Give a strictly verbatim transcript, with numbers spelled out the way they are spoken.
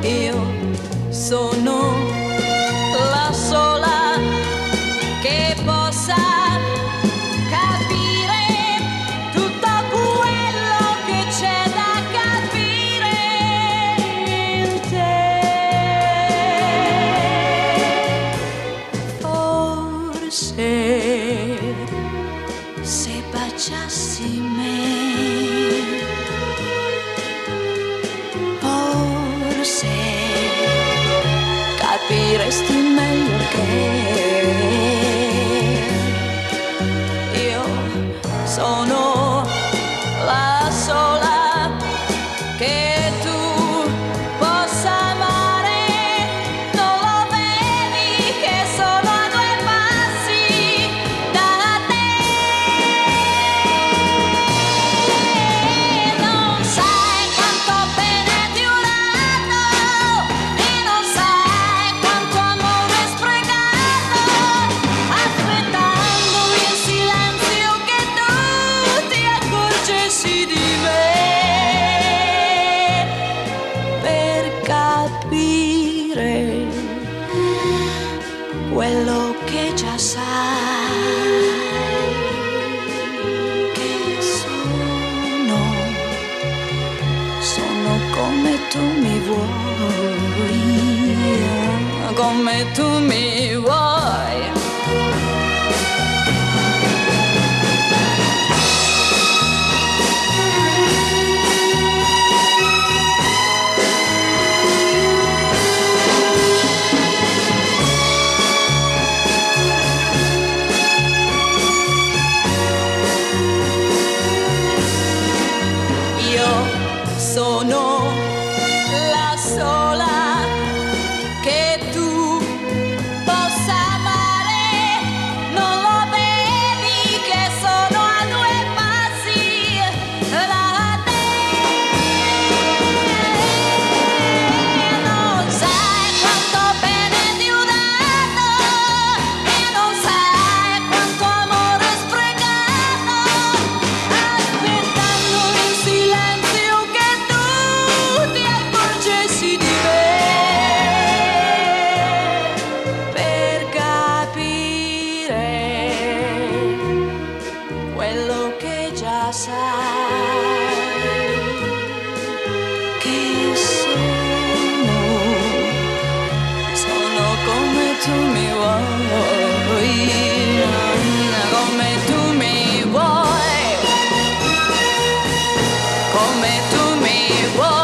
Io sono la sola che possa capire tutto quello che c'è da capire in te. Forse se baciassi me, forse capiresti meglio che io sono la sola che tu possa amare. Non lo vedi che sono a due passi da te? Non sai quanto bene ti ho dato e non sai quanto amore sprecato, aspettando in silenzio che tu ti accorgessi di me, per capire quello che già sai, che sono, sono come tu mi vuoi, come tu mi vuoi. Io sono la sola che tu possa amare. Non lo vedi che sono a due passi da te? Non sai quanto bene ti ho dato e non sai quanto amore sprecato, aspettando in silenzio che tu ti accorgessi di me, per capire quello che già sai, che sono, sono come tu mi vuoi, come tu mi vuoi, come tu mi vuoi.